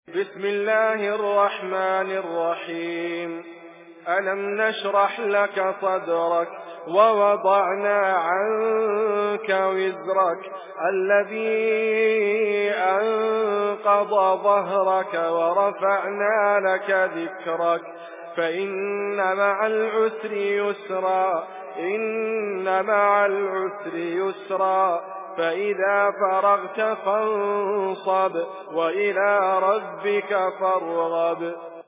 بسم الله الرحمن الرحيم. ألم نشرح لك صدرك ووضعنا عنك وزرك الذي أنقض ظهرك ورفعنا لك ذكرك فإن مع العسر يسرا إن مع العسر يسرا فإذا فرغت فانصب وإلى ربك فارغب.